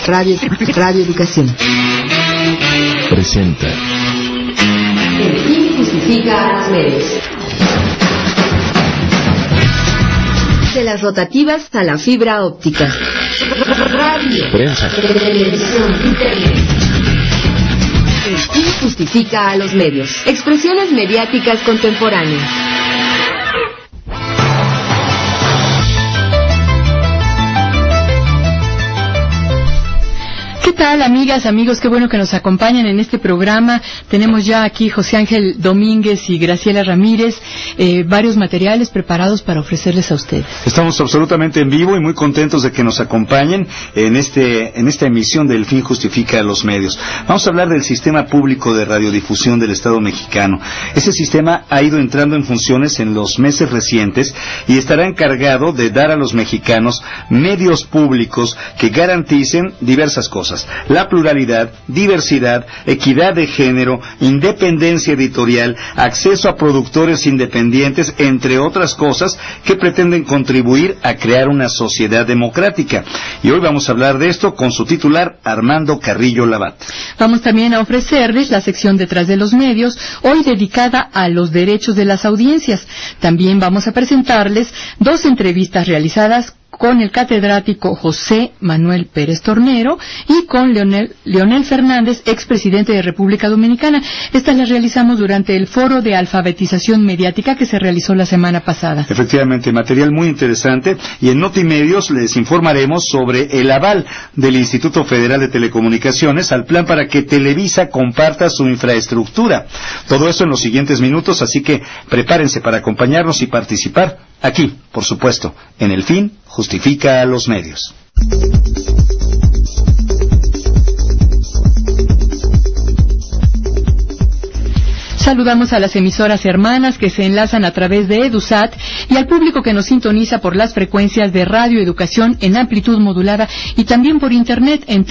Radio Educación presenta El fin justifica a los medios. De las rotativas a la fibra óptica. Radio, prensa, televisión, internet. El fin justifica a los medios. Expresiones mediáticas contemporáneas. ¿Qué tal, amigas, amigos? Qué bueno que nos acompañan en este programa. Tenemos ya aquí José Ángel Domínguez y Graciela Ramírez, varios materiales preparados para ofrecerles a ustedes. Estamos absolutamente en vivo y muy contentos de que nos acompañen en esta emisión de El fin justifica a los medios. Vamos a hablar del sistema público de radiodifusión del Estado mexicano. Ese sistema ha ido entrando en funciones en los meses recientes y estará encargado de dar a los mexicanos medios públicos que garanticen diversas cosas: la pluralidad, diversidad, equidad de género, independencia editorial, acceso a productores independientes, entre otras cosas que pretenden contribuir a crear una sociedad democrática. Y hoy vamos a hablar de esto con su titular, Armando Carrillo Labat. Vamos también a ofrecerles la sección Detrás de los Medios, hoy dedicada a los derechos de las audiencias. También vamos a presentarles dos entrevistas realizadas con el catedrático José Manuel Pérez Tornero y con Leonel Fernández, expresidente de República Dominicana. Estas las realizamos durante el foro de alfabetización mediática que se realizó la semana pasada. Efectivamente, material muy interesante, y en Notimedios les informaremos sobre el aval del Instituto Federal de Telecomunicaciones al plan para que Televisa comparta su infraestructura. Todo eso en los siguientes minutos, así que prepárense para acompañarnos y participar aquí, por supuesto, en El fin justifica a los medios. Saludamos a las emisoras hermanas que se enlazan a través de EduSat y al público que nos sintoniza por las frecuencias de Radio Educación en amplitud modulada y también por internet en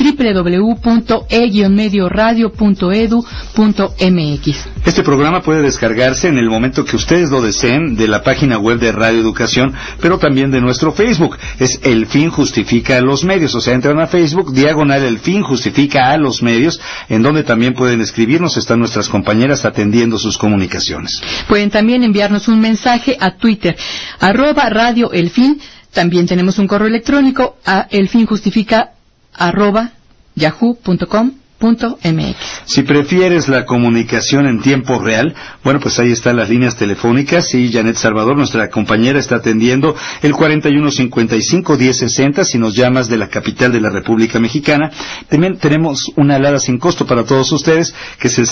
www.e-medioradio.edu.mx. Este programa puede descargarse en el momento que ustedes lo deseen de la página web de Radio Educación, pero también de nuestro Facebook. Es El fin justifica a los medios, o sea, entran a Facebook, diagonal El fin justifica a los medios, en donde también pueden escribirnos. Están nuestras compañeras atendiendo sus comunicaciones. Pueden también enviarnos un mensaje a Twitter, @radioelfin. También tenemos un correo electrónico a elfinjustifica@yahoo.com.mx. Si prefieres la comunicación en tiempo real, bueno, pues ahí están las líneas telefónicas y Janet Salvador, nuestra compañera, está atendiendo el 4155-1060 si nos llamas de la capital de la República Mexicana. También tenemos una alada sin costo para todos ustedes, que es el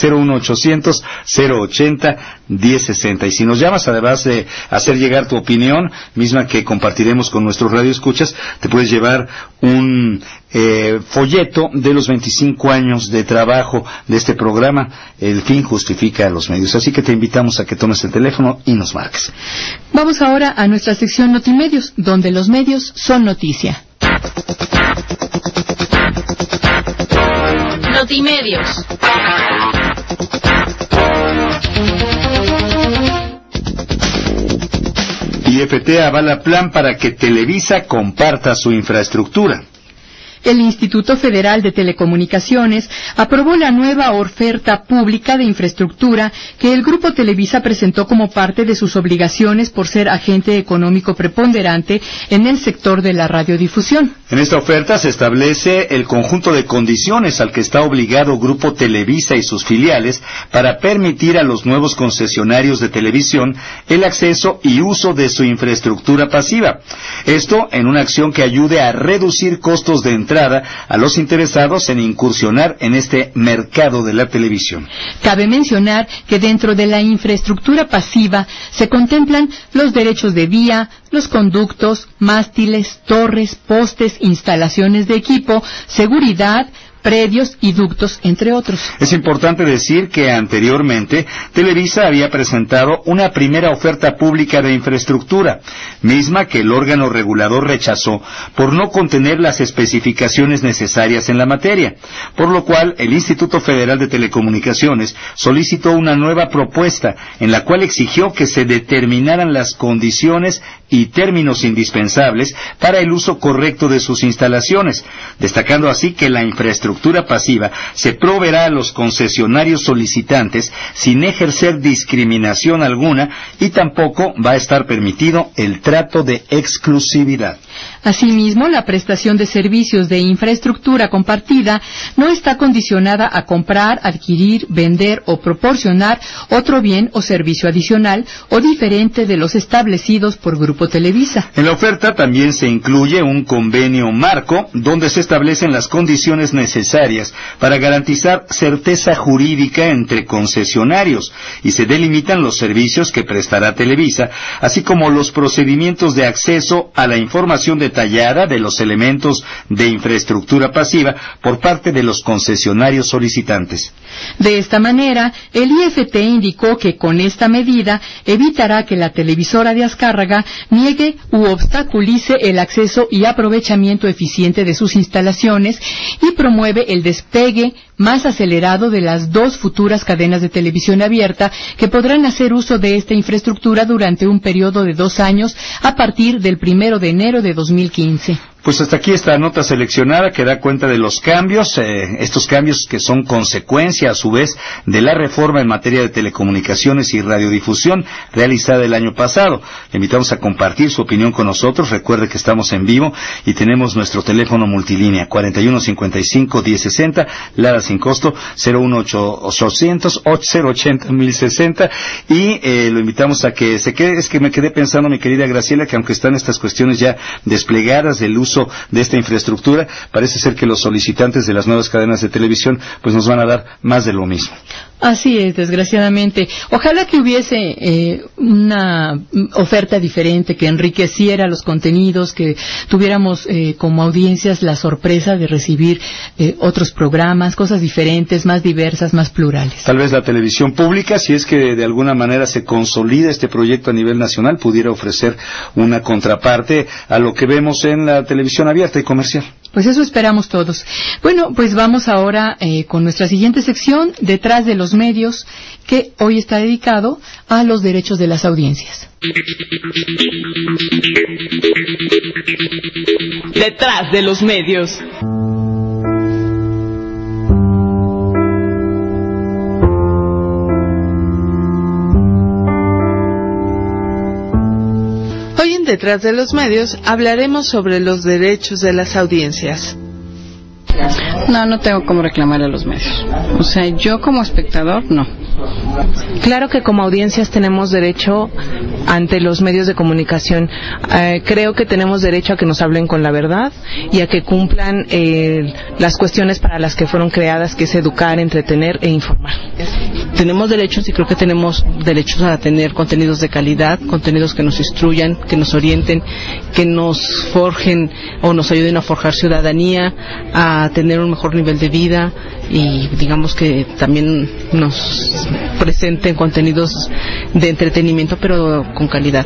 01800-080-1060. Y si nos llamas, además de hacer llegar tu opinión, misma que compartiremos con nuestros radioescuchas, te puedes llevar un folleto de los 25 años de trabajo de este programa, El fin justifica a los medios. Así que te invitamos a que tomes el teléfono y nos marques. Vamos ahora a nuestra sección Notimedios, donde los medios son noticia. Notimedios. IFT avala plan para que Televisa comparta su infraestructura. El Instituto Federal de Telecomunicaciones aprobó la nueva oferta pública de infraestructura que el Grupo Televisa presentó como parte de sus obligaciones por ser agente económico preponderante en el sector de la radiodifusión. En esta oferta se establece el conjunto de condiciones al que está obligado Grupo Televisa y sus filiales para permitir a los nuevos concesionarios de televisión el acceso y uso de su infraestructura pasiva. Esto en una acción que ayude a reducir costos de entrada a los interesados en incursionar en este mercado de la televisión. Cabe mencionar que dentro de la infraestructura pasiva se contemplan los derechos de vía, los conductos, mástiles, torres, postes, instalaciones de equipo, seguridad, predios y ductos, entre otros. Es importante decir que anteriormente Televisa había presentado una primera oferta pública de infraestructura, misma que el órgano regulador rechazó por no contener las especificaciones necesarias en la materia, por lo cual el Instituto Federal de Telecomunicaciones solicitó una nueva propuesta en la cual exigió que se determinaran las condiciones y términos indispensables para el uso correcto de sus instalaciones, destacando así que la infraestructura pasiva se proveerá a los concesionarios solicitantes sin ejercer discriminación alguna y tampoco va a estar permitido el trato de exclusividad. Asimismo, la prestación de servicios de infraestructura compartida no está condicionada a comprar, adquirir, vender o proporcionar otro bien o servicio adicional o diferente de los establecidos por Grupo Televisa. En la oferta también se incluye un convenio marco donde se establecen las condiciones necesarias para garantizar certeza jurídica entre concesionarios y se delimitan los servicios que prestará Televisa, así como los procedimientos de acceso a la información detallada de los elementos de infraestructura pasiva por parte de los concesionarios solicitantes. De esta manera, el IFT indicó que con esta medida evitará que la televisora de Azcárraga niegue u obstaculice el acceso y aprovechamiento eficiente de sus instalaciones y promueve el despegue más acelerado de las 2 futuras cadenas de televisión abierta que podrán hacer uso de esta infraestructura durante un periodo de 2 años a partir del 1 de enero de 2015. Pues hasta aquí esta nota seleccionada que da cuenta de los cambios, estos cambios que son consecuencia a su vez de la reforma en materia de telecomunicaciones y radiodifusión realizada el año pasado. Le invitamos a compartir su opinión con nosotros. Recuerde que estamos en vivo y tenemos nuestro teléfono multilínea 4155-1060, Lara sin costo 01800-8080-1060 y lo invitamos a que se quede. Es que me quedé pensando, mi querida Graciela, que aunque están estas cuestiones ya desplegadas del uso de esta infraestructura, parece ser que los solicitantes de las nuevas cadenas de televisión pues nos van a dar más de lo mismo. Así es, desgraciadamente. Ojalá que hubiese una oferta diferente, que enriqueciera los contenidos, que tuviéramos como audiencias la sorpresa de recibir otros programas, cosas diferentes, más diversas, más plurales. Tal vez la televisión pública, si es que de alguna manera se consolida este proyecto a nivel nacional, pudiera ofrecer una contraparte a lo que vemos en la televisión abierta y comercial. Pues eso esperamos todos. Bueno, pues vamos ahora con nuestra siguiente sección, Detrás de los Medios, que hoy está dedicado a los derechos de las audiencias. Detrás de los medios. Hoy en Detrás de los Medios hablaremos sobre los derechos de las audiencias. No tengo cómo reclamar a los medios. O sea, yo como espectador, no. Claro que como audiencias tenemos derecho ante los medios de comunicación. Creo que tenemos derecho a que nos hablen con la verdad y a que cumplan las cuestiones para las que fueron creadas, que es educar, entretener e informar. Tenemos derechos y creo que tenemos derechos a tener contenidos de calidad, contenidos que nos instruyan, que nos orienten, que nos forjen o nos ayuden a forjar ciudadanía, a tener un mejor nivel de vida y digamos que también nos presenten contenidos de entretenimiento pero con calidad.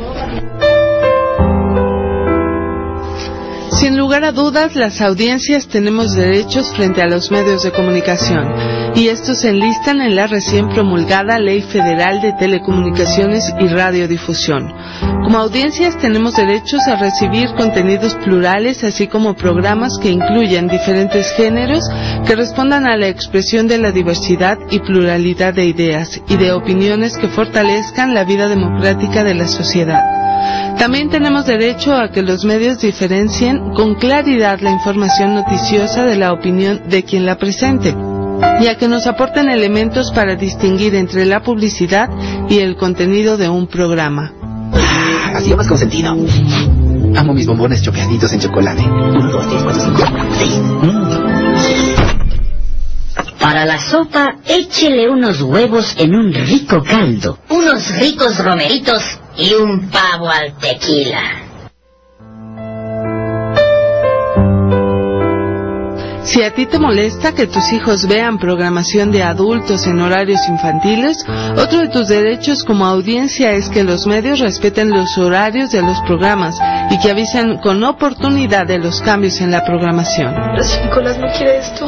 Sin lugar a dudas, las audiencias tenemos derechos frente a los medios de comunicación, y estos se enlistan en la recién promulgada Ley Federal de Telecomunicaciones y Radiodifusión. Como audiencias tenemos derechos a recibir contenidos plurales, así como programas que incluyan diferentes géneros que respondan a la expresión de la diversidad y pluralidad de ideas y de opiniones que fortalezcan la vida democrática de la sociedad. También tenemos derecho a que los medios diferencien con claridad la información noticiosa de la opinión de quien la presente, y a que nos aporten elementos para distinguir entre la publicidad y el contenido de un programa. Ha sido más consentido. Amo mis bombones chopeaditos en chocolate. 1, 2, 3, 4, 5, 6. Para la sopa, échele unos huevos en un rico caldo, unos ricos romeritos y un pavo al tequila. Si a ti te molesta que tus hijos vean programación de adultos en horarios infantiles, otro de tus derechos como audiencia es que los medios respeten los horarios de los programas y que avisen con oportunidad de los cambios en la programación. Pero si Nicolás no quiere esto,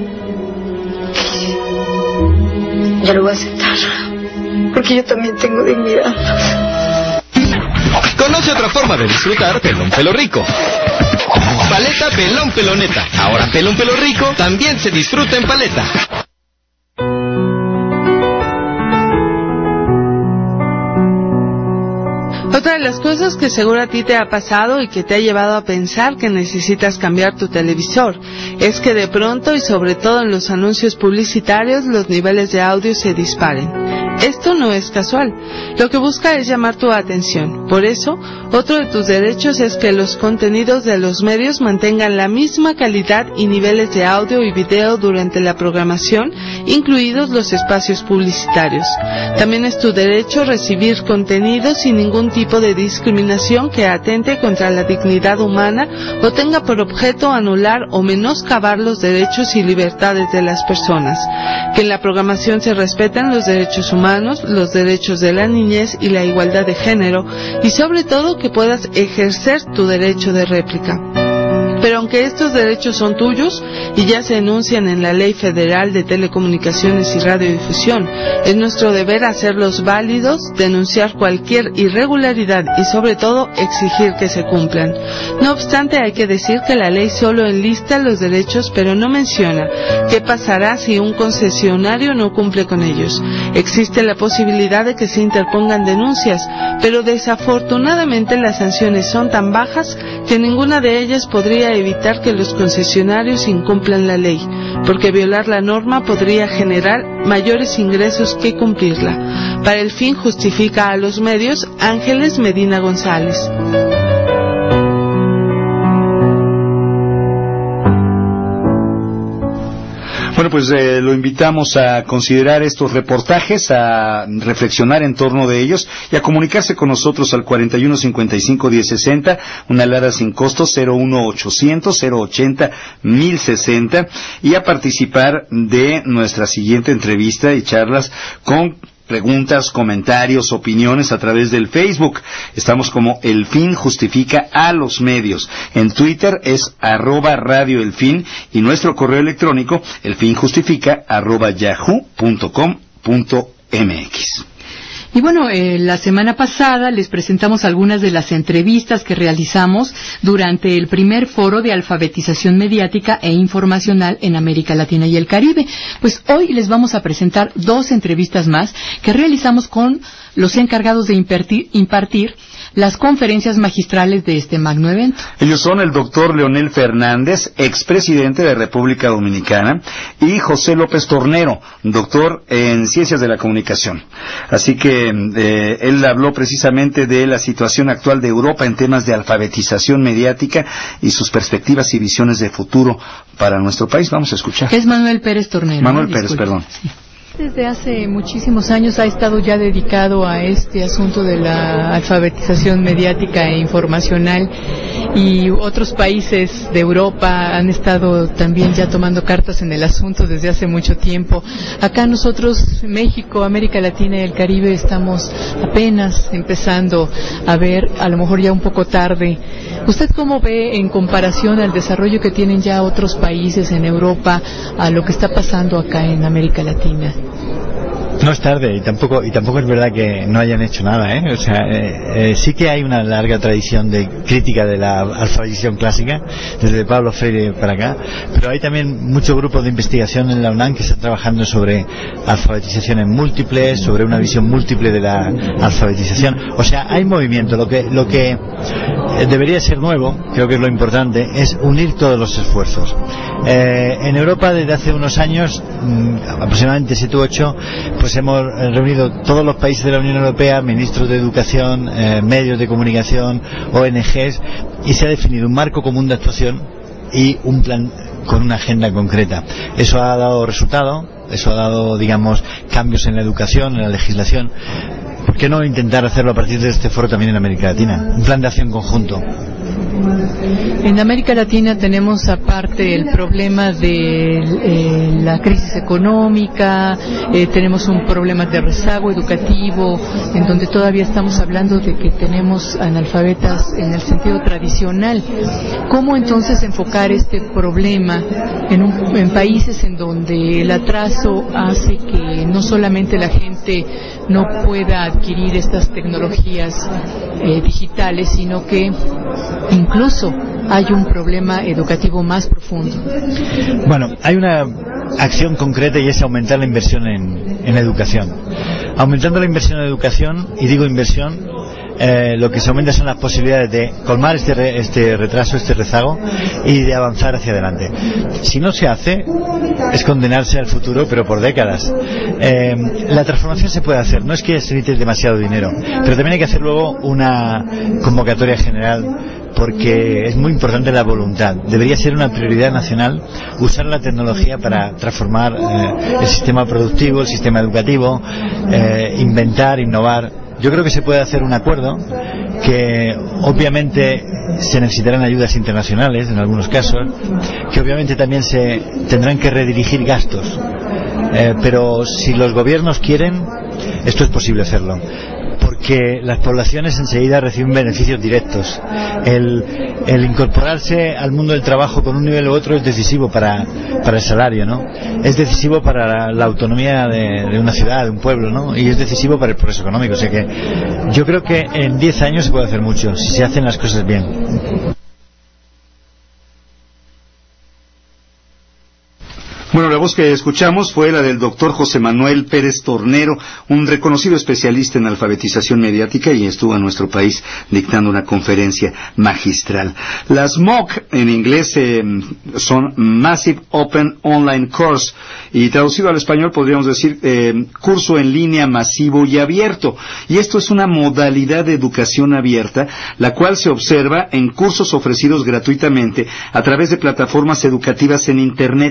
yo lo voy a aceptar, porque yo también tengo dignidad. Conoce otra forma de disfrutar Pelón Pelo Rico. Paleta Pelón Peloneta. Ahora Pelón Pelo Rico también se disfruta en paleta. Otra de las cosas que seguro a ti te ha pasado y que te ha llevado a pensar que necesitas cambiar tu televisor es que de pronto y sobre todo en los anuncios publicitarios los niveles de audio se disparen. Esto no es casual. Lo que busca es llamar tu atención. Por eso, otro de tus derechos es que los contenidos de los medios mantengan la misma calidad y niveles de audio y video durante la programación, incluidos los espacios publicitarios. También es tu derecho recibir contenidos sin ningún tipo de discriminación que atente contra la dignidad humana o tenga por objeto anular o menoscabar los derechos y libertades de las personas. Que en la programación se respeten los derechos humanos, los derechos de la niñez y la igualdad de género, y sobre todo que puedas ejercer tu derecho de réplica. Pero aunque estos derechos son tuyos y ya se enuncian en la Ley Federal de Telecomunicaciones y Radiodifusión, es nuestro deber hacerlos válidos, denunciar cualquier irregularidad y sobre todo exigir que se cumplan. No obstante, hay que decir que la ley solo enlista los derechos pero no menciona qué pasará si un concesionario no cumple con ellos. Existe la posibilidad de que se interpongan denuncias, pero desafortunadamente las sanciones son tan bajas que ninguna de ellas podría evitar que los concesionarios incumplan la ley, porque violar la norma podría generar mayores ingresos que cumplirla. Para el fin justifica a los medios Ángeles Medina González. Bueno, pues lo invitamos a considerar estos reportajes, a reflexionar en torno de ellos y a comunicarse con nosotros al 4155-1060, una alada sin costo 01800-080-1060, y a participar de nuestra siguiente entrevista y charlas con preguntas, comentarios, opiniones a través del Facebook. Estamos como El Fin Justifica a los Medios. En Twitter es @radioelfin y nuestro correo electrónico elfinjustifica@yahoo.com.mx. Y bueno, la semana pasada les presentamos algunas de las entrevistas que realizamos durante el primer foro de alfabetización mediática e informacional en América Latina y el Caribe. Pues hoy les vamos a presentar 2 entrevistas más que realizamos con los encargados de impartir las conferencias magistrales de este magno evento. Ellos son el doctor Leonel Fernández, expresidente de República Dominicana, y José López Tornero, doctor en Ciencias de la Comunicación. Así que él habló precisamente de la situación actual de Europa en temas de alfabetización mediática y sus perspectivas y visiones de futuro para nuestro país. Vamos a escuchar. Es Manuel Pérez Tornero. Manuel Pérez, perdón. Sí. Desde hace muchísimos años ha estado ya dedicado a este asunto de la alfabetización mediática e informacional, y otros países de Europa han estado también ya tomando cartas en el asunto desde hace mucho tiempo. Acá nosotros, México, América Latina y el Caribe, estamos apenas empezando a ver, a lo mejor ya un poco tarde. ¿Usted cómo ve en comparación al desarrollo que tienen ya otros países en Europa a lo que está pasando acá en América Latina? No es tarde, y tampoco es verdad que no hayan hecho nada, ¿eh? O sea, sí que hay una larga tradición de crítica de la alfabetización clásica, desde Pablo Freire para acá, pero hay también muchos grupos de investigación en la UNAM que están trabajando sobre alfabetizaciones múltiples, sobre una visión múltiple de la alfabetización. O sea, hay movimiento. Lo que debería ser nuevo, creo que es lo importante, es unir todos los esfuerzos. En Europa, desde hace unos años, aproximadamente 7 u 8, pues hemos reunido todos los países de la Unión Europea, ministros de educación, medios de comunicación, ONGs, y se ha definido un marco común de actuación y un plan con una agenda concreta. Eso ha dado resultado, eso ha dado, digamos, cambios en la educación, en la legislación. ¿Por qué no intentar hacerlo a partir de este foro también en América Latina? Un plan de acción conjunto. En América Latina tenemos aparte el problema de la crisis económica, tenemos un problema de rezago educativo, en donde todavía estamos hablando de que tenemos analfabetas en el sentido tradicional. ¿Cómo entonces enfocar este problema en países en donde el atraso hace que no solamente la gente no pueda adquirir estas tecnologías digitales, sino que incluso hay un problema educativo más profundo? Bueno, hay una acción concreta y es aumentar la inversión en educación. Aumentando la inversión en educación, y digo inversión, lo que se aumenta son las posibilidades de colmar este retraso, este rezago, y de avanzar hacia adelante. Si no se hace, es condenarse al futuro, pero por décadas. La transformación se puede hacer, no es que se necesite demasiado dinero, pero también hay que hacer luego una convocatoria general, porque es muy importante la voluntad. Debería ser una prioridad nacional usar la tecnología para transformar el sistema productivo, el sistema educativo, inventar, innovar. Yo creo que se puede hacer un acuerdo, que obviamente se necesitarán ayudas internacionales en algunos casos, que obviamente también se tendrán que redirigir gastos, pero si los gobiernos quieren, esto es posible hacerlo, porque las poblaciones enseguida reciben beneficios directos. El incorporarse al mundo del trabajo con un nivel u otro es decisivo para el salario, ¿no? Es decisivo para la autonomía de una ciudad, de un pueblo, ¿no? Y es decisivo para el progreso económico. O sea que yo creo que en 10 años se puede hacer mucho, si se hacen las cosas bien. Bueno, la voz que escuchamos fue la del doctor José Manuel Pérez Tornero, un reconocido especialista en alfabetización mediática, y estuvo en nuestro país dictando una conferencia magistral. Las MOOC en inglés son Massive Open Online Course, y traducido al español podríamos decir curso en línea masivo y abierto. Y esto es una modalidad de educación abierta, la cual se observa en cursos ofrecidos gratuitamente a través de plataformas educativas en Internet.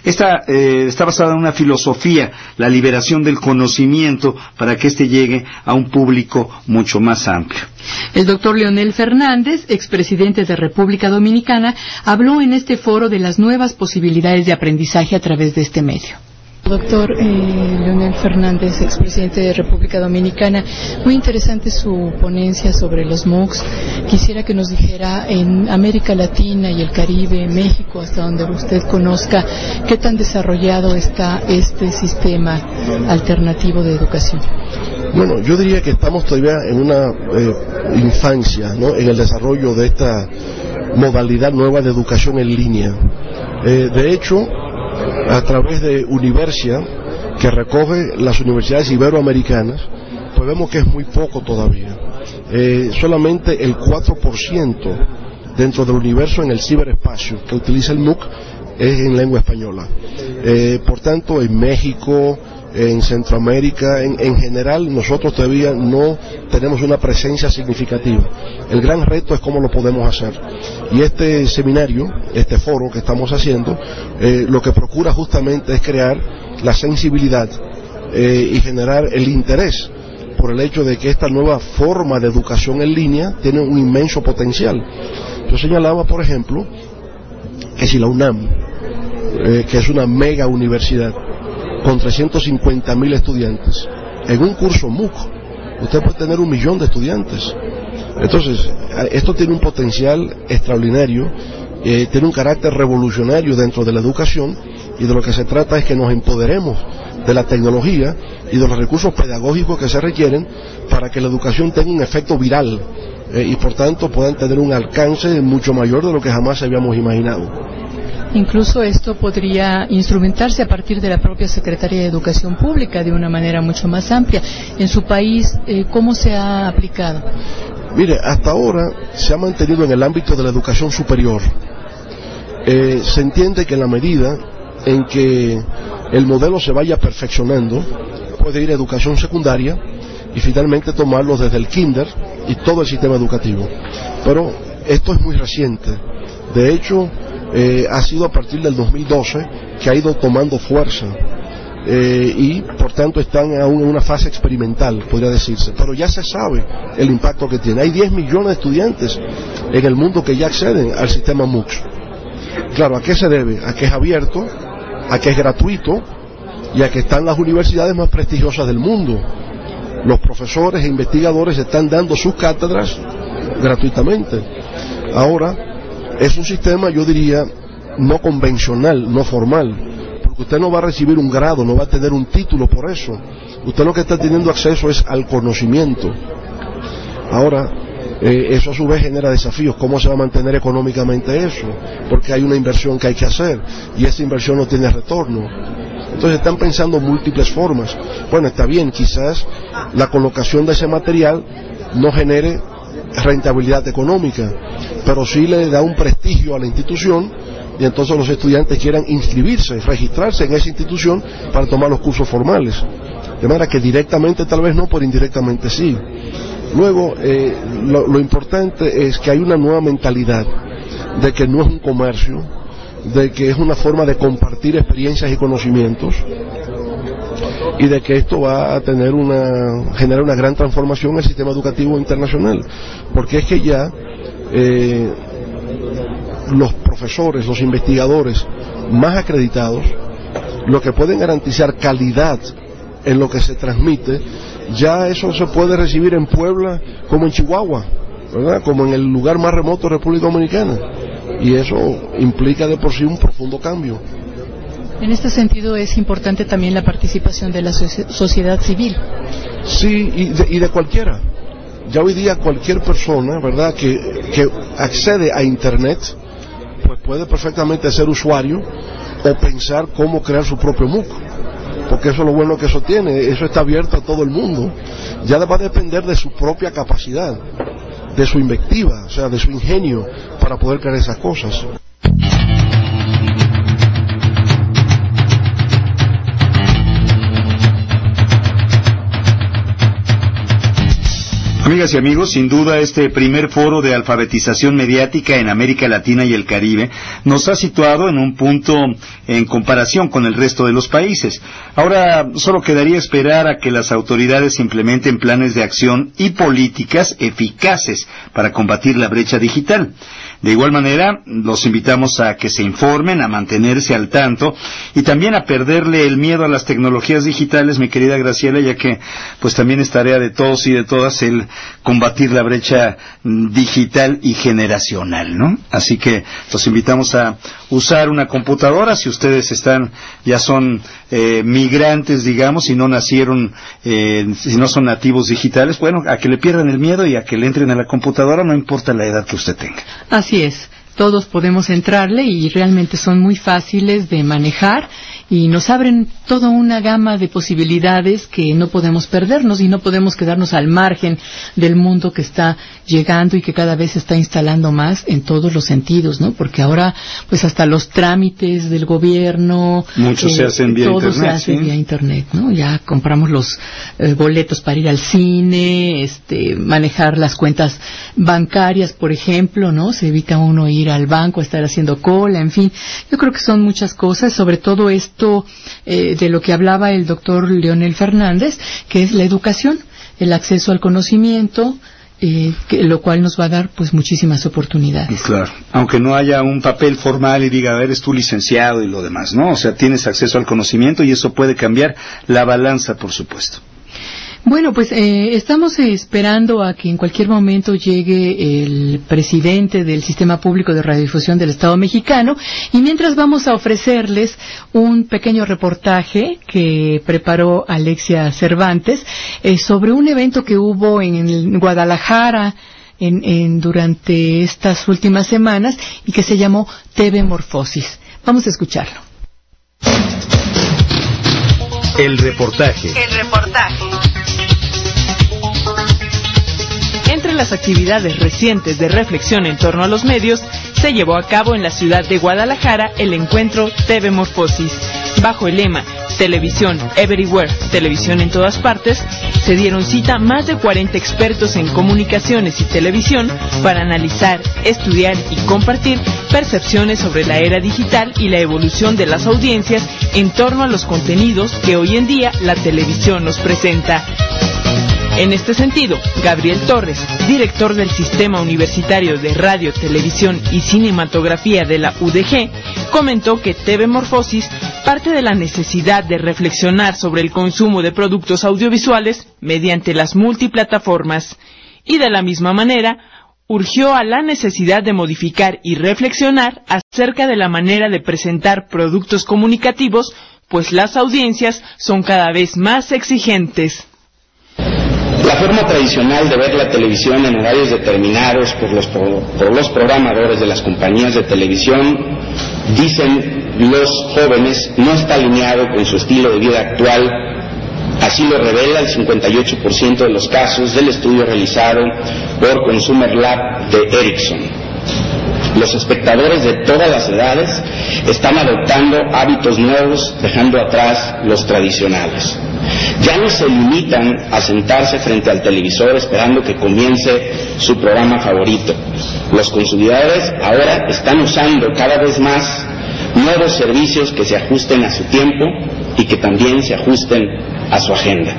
Está basada en una filosofía, la liberación del conocimiento, para que éste llegue a un público mucho más amplio. El doctor Leonel Fernández, expresidente de República Dominicana, habló en este foro de las nuevas posibilidades de aprendizaje a través de este medio. Doctor Leonel Fernández, expresidente de República Dominicana, muy interesante su ponencia sobre los MOOCs. Quisiera que nos dijera, en América Latina y el Caribe, México, hasta donde usted conozca, ¿qué tan desarrollado está este sistema alternativo de educación? Bueno, yo diría que estamos todavía en una infancia, ¿no?, en el desarrollo de esta modalidad nueva de educación en línea. De hecho, a través de Universia, que recoge las universidades iberoamericanas, pues vemos que es muy poco todavía. Solamente el 4% dentro del universo en el ciberespacio que utiliza el MOOC es en lengua española. Por tanto, en México, en Centroamérica, en general, nosotros todavía no tenemos una presencia significativa. El gran reto es cómo lo podemos hacer. Y este seminario, este foro que estamos haciendo, lo que procura justamente es crear la sensibilidad y generar el interés por el hecho de que esta nueva forma de educación en línea tiene un inmenso potencial. Yo señalaba, por ejemplo, que si la UNAM, que es una mega universidad con 350.000 estudiantes, en un curso MOOC usted puede tener 1 millón de estudiantes. Entonces, esto tiene un potencial extraordinario, tiene un carácter revolucionario dentro de la educación, y de lo que se trata es que nos empoderemos de la tecnología y de los recursos pedagógicos que se requieren para que la educación tenga un efecto viral y por tanto puedan tener un alcance mucho mayor de lo que jamás habíamos imaginado. Incluso esto podría instrumentarse a partir de la propia Secretaría de Educación Pública de una manera mucho más amplia. En su país, ¿cómo se ha aplicado? Mire, hasta ahora se ha mantenido en el ámbito de la educación superior. Se entiende que en la medida en que el modelo se vaya perfeccionando, puede ir a educación secundaria y finalmente tomarlo desde el kinder y todo el sistema educativo. Pero esto es muy reciente. De hecho, ha sido a partir del 2012 que ha ido tomando fuerza y por tanto están aún en una fase experimental, podría decirse, pero ya se sabe el impacto que tiene. Hay 10 millones de estudiantes en el mundo que ya acceden al sistema MOOCs. Claro, ¿a qué se debe? A que es abierto, a que es gratuito y a que están las universidades más prestigiosas del mundo. Los profesores e investigadores están dando sus cátedras gratuitamente. Ahora, es un sistema, yo diría, no convencional, no formal, porque usted no va a recibir un grado, no va a tener un título por eso. Usted lo que está teniendo acceso es al conocimiento. Ahora, eso a su vez genera desafíos. ¿Cómo se va a mantener económicamente eso? Porque hay una inversión que hay que hacer y esa inversión no tiene retorno. Entonces están pensando múltiples formas. Bueno, está bien, quizás la colocación de ese material no genere rentabilidad económica, pero sí le da un prestigio a la institución y entonces los estudiantes quieran inscribirse, registrarse en esa institución para tomar los cursos formales. De manera que directamente tal vez no, pero indirectamente sí. Luego, lo importante es que hay una nueva mentalidad de que no es un comercio, de que es una forma de compartir experiencias y conocimientos, y de que esto va a generar una gran transformación en el sistema educativo internacional, porque es que ya los profesores, los investigadores más acreditados, lo que pueden garantizar calidad en lo que se transmite, ya eso se puede recibir en Puebla como en Chihuahua, ¿verdad? Como en el lugar más remoto de República Dominicana, y eso implica de por sí un profundo cambio. En este sentido es importante también la participación de la sociedad civil. Sí, y de cualquiera. Ya hoy día cualquier persona, ¿verdad?, que accede a Internet, pues puede perfectamente ser usuario o pensar cómo crear su propio MOOC, porque eso es lo bueno que eso tiene, eso está abierto a todo el mundo. Ya va a depender de su propia capacidad, de su inventiva, o sea, de su ingenio para poder crear esas cosas. Amigas y amigos, sin duda este primer foro de alfabetización mediática en América Latina y el Caribe nos ha situado en un punto en comparación con el resto de los países. Ahora solo quedaría esperar a que las autoridades implementen planes de acción y políticas eficaces para combatir la brecha digital. De igual manera, los invitamos a que se informen, a mantenerse al tanto y también a perderle el miedo a las tecnologías digitales, mi querida Graciela, ya que pues también es tarea de todos y de todas el combatir la brecha digital y generacional, ¿no? Así que los invitamos a usar una computadora si ustedes ya son migrantes, digamos, y no nacieron, si no son nativos digitales, bueno, a que le pierdan el miedo y a que le entren a la computadora, no importa la edad que usted tenga. Así es, todos podemos entrarle y realmente son muy fáciles de manejar y nos abren toda una gama de posibilidades que no podemos perdernos y no podemos quedarnos al margen del mundo que está llegando y que cada vez se está instalando más en todos los sentidos, ¿no? Porque ahora, pues hasta los trámites del gobierno, muchos se hacen vía todo internet, se hace ¿sí? Vía internet, ¿no? Ya compramos los boletos para ir al cine, manejar las cuentas bancarias, por ejemplo, ¿no? Se evita uno ir al banco, estar haciendo cola, en fin. Yo creo que son muchas cosas, sobre todo esto de lo que hablaba el doctor Leonel Fernández, que es la educación, el acceso al conocimiento, lo cual nos va a dar pues muchísimas oportunidades. Claro, aunque no haya un papel formal y diga, eres tú licenciado y lo demás, ¿no? O sea, tienes acceso al conocimiento y eso puede cambiar la balanza, por supuesto. Bueno, pues estamos esperando a que en cualquier momento llegue el presidente del Sistema Público de Radiodifusión del Estado Mexicano y mientras vamos a ofrecerles un pequeño reportaje que preparó Alexia Cervantes sobre un evento que hubo en Guadalajara durante estas últimas semanas y que se llamó TV Morfosis. Vamos a escucharlo. El reportaje. Entre las actividades recientes de reflexión en torno a los medios, se llevó a cabo en la ciudad de Guadalajara el encuentro TV Morfosis. Bajo el lema Televisión Everywhere, Televisión en todas partes, se dieron cita más de 40 expertos en comunicaciones y televisión para analizar, estudiar y compartir percepciones sobre la era digital y la evolución de las audiencias en torno a los contenidos que hoy en día la televisión nos presenta. En este sentido, Gabriel Torres, director del Sistema Universitario de Radio, Televisión y Cinematografía de la UDG, comentó que TV Morfosis parte de la necesidad de reflexionar sobre el consumo de productos audiovisuales mediante las multiplataformas y de la misma manera urgió a la necesidad de modificar y reflexionar acerca de la manera de presentar productos comunicativos, pues las audiencias son cada vez más exigentes. La forma tradicional de ver la televisión en horarios determinados por los programadores de las compañías de televisión, dicen los jóvenes, no está alineado con su estilo de vida actual. Así lo revela el 58% de los casos del estudio realizado por Consumer Lab de Ericsson. Los espectadores de todas las edades están adoptando hábitos nuevos, dejando atrás los tradicionales. Ya no se limitan a sentarse frente al televisor esperando que comience su programa favorito. Los consumidores ahora están usando cada vez más nuevos servicios que se ajusten a su tiempo y que también se ajusten a su agenda.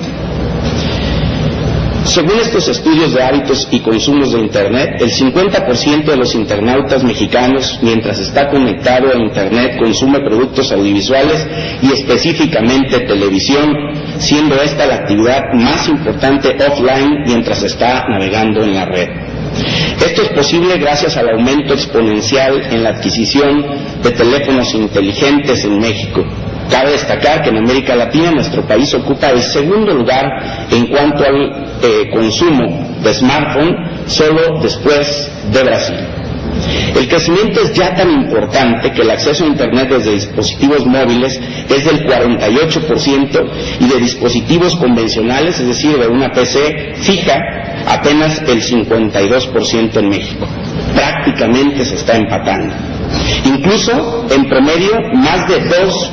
Según estos estudios de hábitos y consumos de Internet, el 50% de los internautas mexicanos, mientras está conectado a Internet, consume productos audiovisuales y específicamente televisión, siendo esta la actividad más importante offline mientras está navegando en la red. Esto es posible gracias al aumento exponencial en la adquisición de teléfonos inteligentes en México. Cabe destacar que en América Latina nuestro país ocupa el segundo lugar en cuanto al consumo de smartphone, solo después de Brasil. El crecimiento es ya tan importante que el acceso a Internet desde dispositivos móviles es del 48% y de dispositivos convencionales, es decir, de una PC fija, apenas el 52% en México. Prácticamente se está empatando. Incluso, en promedio, más de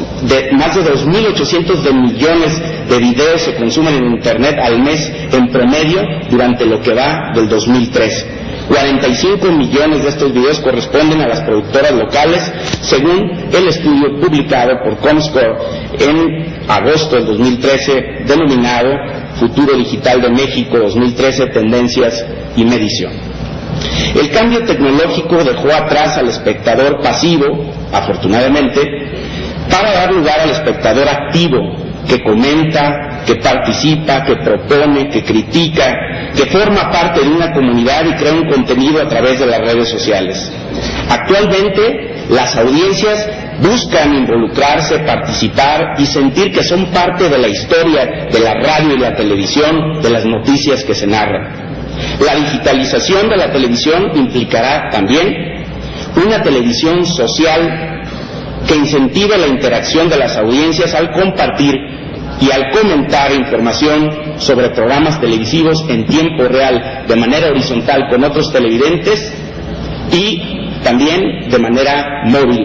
2.800 millones de videos se consumen en Internet al mes en promedio durante lo que va del 2003. 45 millones de estos videos corresponden a las productoras locales, según el estudio publicado por Comscore en agosto del 2013, denominado Futuro Digital de México 2013, Tendencias y Medición. El cambio tecnológico dejó atrás al espectador pasivo, afortunadamente, para dar lugar al espectador activo, que comenta, que participa, que propone, que critica, que forma parte de una comunidad y crea un contenido a través de las redes sociales. Actualmente, las audiencias buscan involucrarse, participar y sentir que son parte de la historia de la radio y la televisión, de las noticias que se narran. La digitalización de la televisión implicará también una televisión social que incentive la interacción de las audiencias al compartir y al comentar información sobre programas televisivos en tiempo real, de manera horizontal con otros televidentes y también de manera móvil.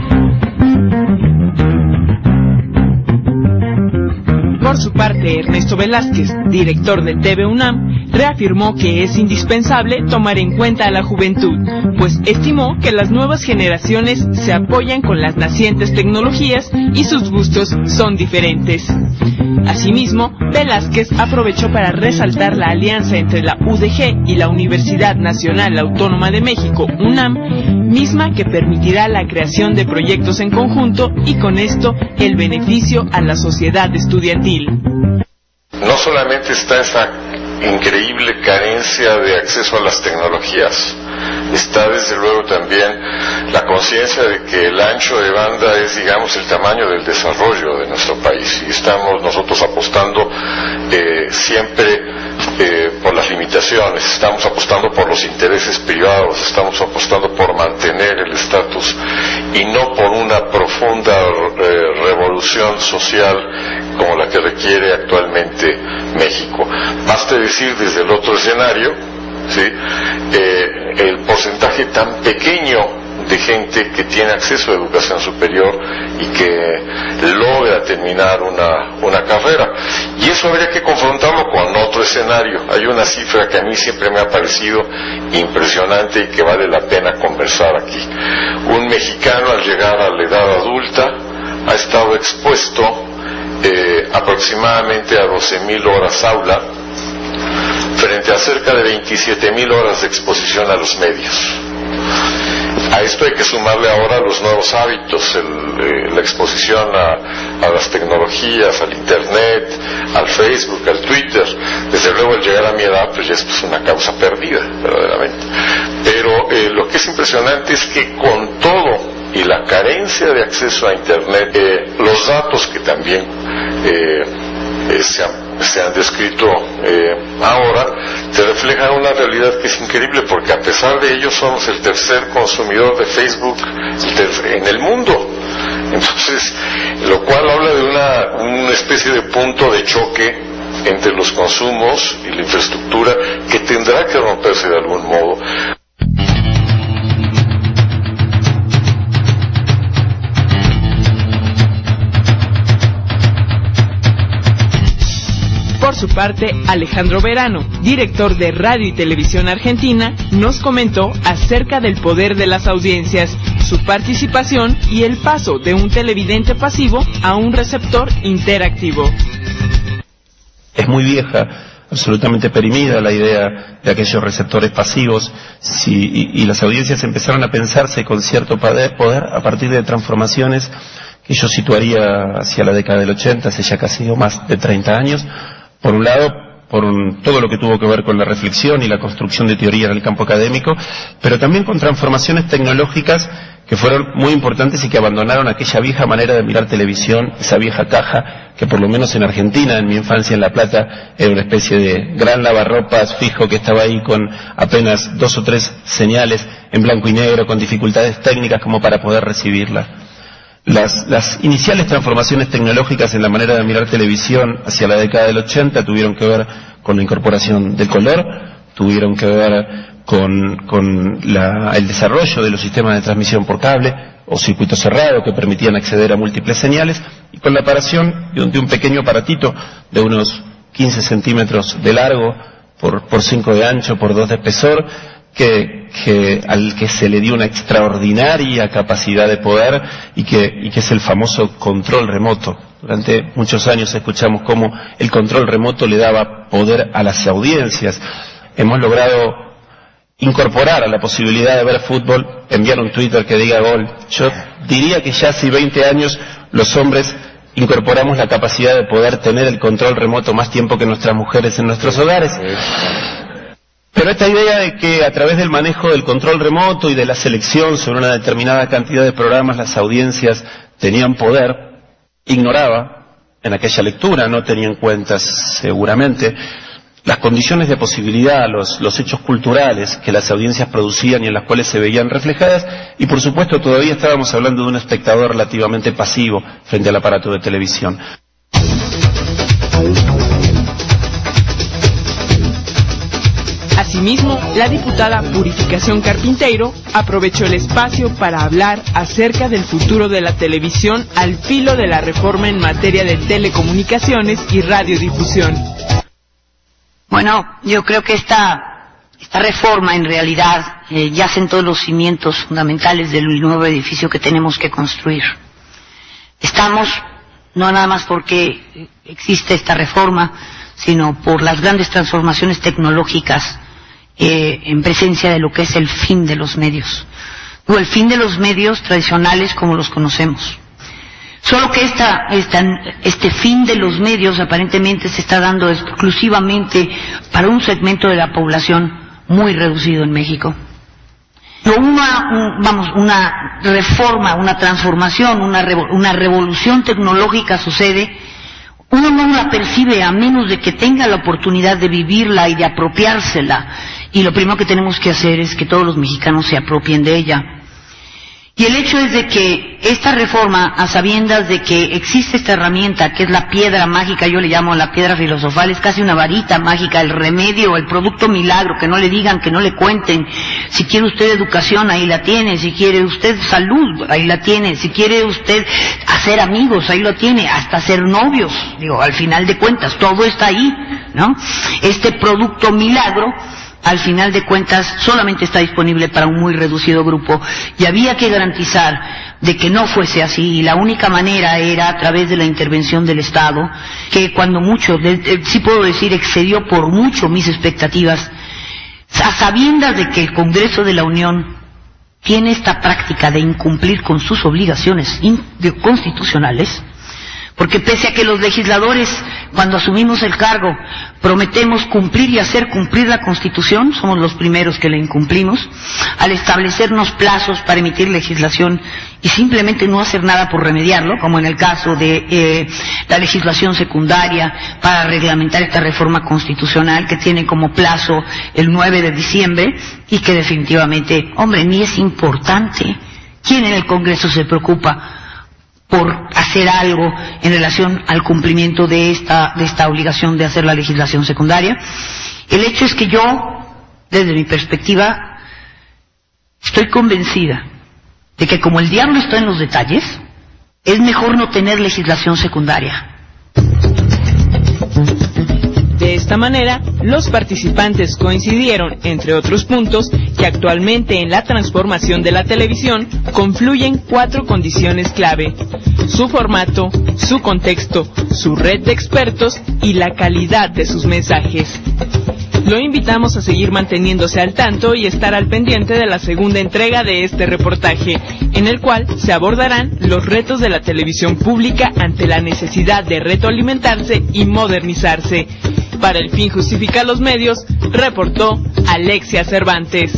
Por su parte, Ernesto Velázquez, director de TV UNAM, reafirmó que es indispensable tomar en cuenta a la juventud, pues estimó que las nuevas generaciones se apoyan con las nacientes tecnologías y sus gustos son diferentes. Asimismo, Velázquez aprovechó para resaltar la alianza entre la UDG y la Universidad Nacional Autónoma de México, UNAM, misma que permitirá la creación de proyectos en conjunto y con esto el beneficio a la sociedad estudiantil. No solamente está esa increíble carencia de acceso a las tecnologías, está desde luego también la conciencia de que el ancho de banda es, digamos, el tamaño del desarrollo de nuestro país, y estamos nosotros apostando siempre por las limitaciones, estamos apostando por los intereses privados, estamos apostando por mantener el estatus y no por una profunda revolución social como la que requiere actualmente México. Basta decir desde el otro escenario, ¿sí?, el porcentaje tan pequeño de gente que tiene acceso a educación superior y que logra terminar una carrera. Y eso habría que confrontarlo con otro escenario. Hay una cifra que a mí siempre me ha parecido impresionante y que vale la pena conversar aquí. Un mexicano al llegar a la edad adulta ha estado expuesto aproximadamente a 12.000 horas aula frente a cerca de 27,000 horas de exposición a los medios. A esto hay que sumarle ahora los nuevos hábitos, la exposición a las tecnologías, al Internet, al Facebook, al Twitter. Desde luego, al llegar a mi edad, pues ya esto es una causa perdida, verdaderamente. Pero lo que es impresionante es que con todo y la carencia de acceso a Internet, los datos que también se han descrito ahora, te reflejan una realidad que es increíble, porque a pesar de ello somos el tercer consumidor de Facebook en el mundo. Entonces, lo cual habla de una especie de punto de choque entre los consumos y la infraestructura que tendrá que romperse de algún modo. Por su parte, Alejandro Verano, director de Radio y Televisión Argentina, nos comentó acerca del poder de las audiencias, su participación y el paso de un televidente pasivo a un receptor interactivo. Es muy vieja, absolutamente perimida la idea de aquellos receptores pasivos, y las audiencias empezaron a pensarse con cierto poder a partir de transformaciones que yo situaría hacia la década del 80, hace ya casi más de 30 años. Por un lado, todo lo que tuvo que ver con la reflexión y la construcción de teoría en el campo académico, pero también con transformaciones tecnológicas que fueron muy importantes y que abandonaron aquella vieja manera de mirar televisión, esa vieja caja que por lo menos en Argentina, en mi infancia en La Plata, era una especie de gran lavarropas fijo que estaba ahí con apenas 2 o 3 señales en blanco y negro, con dificultades técnicas como para poder recibirla. Las iniciales transformaciones tecnológicas en la manera de mirar televisión hacia la década del 80 tuvieron que ver con la incorporación del color, tuvieron que ver con el desarrollo de los sistemas de transmisión por cable o circuito cerrado que permitían acceder a múltiples señales, y con la aparición de un pequeño aparatito de unos 15 centímetros de largo por 5 de ancho por 2 de espesor, al que se le dio una extraordinaria capacidad de poder y que es el famoso control remoto. Durante muchos años escuchamos cómo el control remoto le daba poder a las audiencias. Hemos logrado incorporar a la posibilidad de ver fútbol, enviar un Twitter que diga gol. Yo diría que ya hace 20 años los hombres incorporamos la capacidad de poder tener el control remoto más tiempo que nuestras mujeres en nuestros hogares. Pero esta idea de que a través del manejo del control remoto y de la selección sobre una determinada cantidad de programas las audiencias tenían poder, ignoraba en aquella lectura, no tenía en cuenta seguramente las condiciones de posibilidad, los hechos culturales que las audiencias producían y en las cuales se veían reflejadas, y por supuesto todavía estábamos hablando de un espectador relativamente pasivo frente al aparato de televisión. Asimismo, la diputada Purificación Carpinteiro aprovechó el espacio para hablar acerca del futuro de la televisión al filo de la reforma en materia de telecomunicaciones y radiodifusión. Bueno, yo creo que esta reforma en realidad ya sentó los cimientos fundamentales del nuevo edificio que tenemos que construir. Estamos, no nada más porque existe esta reforma, sino por las grandes transformaciones tecnológicas en presencia de lo que es el fin de los medios, o el fin de los medios tradicionales como los conocemos. Solo que este fin de los medios aparentemente se está dando exclusivamente para un segmento de la población muy reducido en México. Una reforma, una transformación, una revolución tecnológica sucede, uno no la percibe a menos de que tenga la oportunidad de vivirla y de apropiársela. Y lo primero que tenemos que hacer es que todos los mexicanos se apropien de ella. Y el hecho es de que esta reforma, a sabiendas de que existe esta herramienta que es la piedra mágica, yo le llamo la piedra filosofal, es casi una varita mágica, el remedio, el producto milagro, que no le digan, que no le cuenten. Si quiere usted educación, ahí la tiene. Si quiere usted salud, ahí la tiene. Si quiere usted hacer amigos, ahí lo tiene. Hasta hacer novios, al final de cuentas, todo está ahí, ¿no? Este producto milagro al final de cuentas solamente está disponible para un muy reducido grupo, y había que garantizar de que no fuese así, y la única manera era a través de la intervención del Estado, que cuando mucho, sí puedo decir, excedió por mucho mis expectativas, a sabiendas de que el Congreso de la Unión tiene esta práctica de incumplir con sus obligaciones constitucionales, porque pese a que los legisladores, cuando asumimos el cargo, prometemos cumplir y hacer cumplir la Constitución, somos los primeros que la incumplimos, al establecernos plazos para emitir legislación y simplemente no hacer nada por remediarlo, como en el caso de la legislación secundaria para reglamentar esta reforma constitucional que tiene como plazo el 9 de diciembre y que definitivamente, hombre, ni es importante. ¿Quién en el Congreso se preocupa por hacer algo en relación al cumplimiento de esta obligación de hacer la legislación secundaria? El hecho es que yo, desde mi perspectiva, estoy convencida de que como el diablo está en los detalles, es mejor no tener legislación secundaria. De esta manera, los participantes coincidieron, entre otros puntos, que actualmente en la transformación de la televisión confluyen 4 condiciones clave: su formato, su contexto, su red de expertos y la calidad de sus mensajes. Lo invitamos a seguir manteniéndose al tanto y estar al pendiente de la segunda entrega de este reportaje, en el cual se abordarán los retos de la televisión pública ante la necesidad de retroalimentarse y modernizarse. Para El Fin Justifica los Medios, reportó Alexia Cervantes.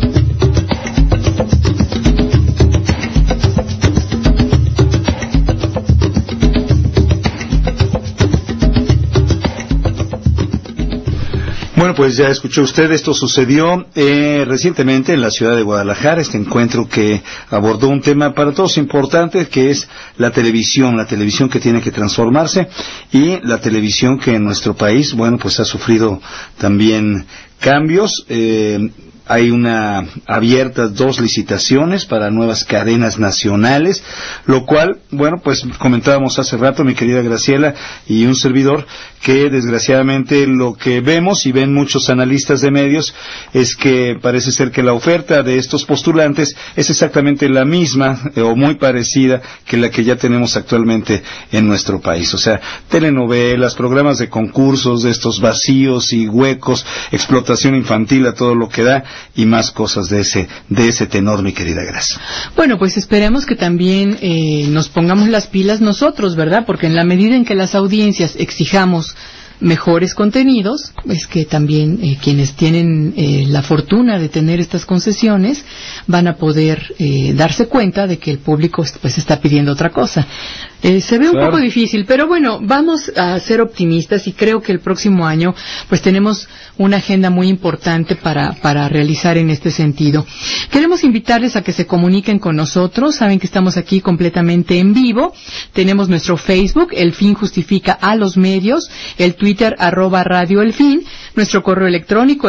Bueno, pues ya escuchó usted, esto sucedió recientemente en la ciudad de Guadalajara, este encuentro que abordó un tema para todos importante, que es la televisión que tiene que transformarse, y la televisión que en nuestro país, bueno, pues ha sufrido también cambios. Hay abiertas 2 licitaciones para nuevas cadenas nacionales, lo cual, bueno, pues comentábamos hace rato, mi querida Graciela y un servidor, que desgraciadamente lo que vemos y ven muchos analistas de medios es que parece ser que la oferta de estos postulantes es exactamente la misma o muy parecida que la que ya tenemos actualmente en nuestro país. O sea, telenovelas, programas de concursos, de estos vacíos y huecos, explotación infantil a todo lo que da, y más cosas de ese tenor, mi querida Gracia. Bueno, pues esperemos que también nos pongamos las pilas nosotros, ¿verdad? Porque en la medida en que las audiencias exijamos mejores contenidos, es que también quienes tienen la fortuna de tener estas concesiones van a poder darse cuenta de que el público pues está pidiendo otra cosa. Se ve un poco difícil, pero bueno, vamos a ser optimistas y creo que el próximo año pues tenemos una agenda muy importante para realizar en este sentido. Queremos invitarles a que se comuniquen con nosotros. Saben que estamos aquí completamente en vivo. Tenemos nuestro Facebook, El Fin Justifica a los Medios, el Twitter @radioelfin, nuestro correo electrónico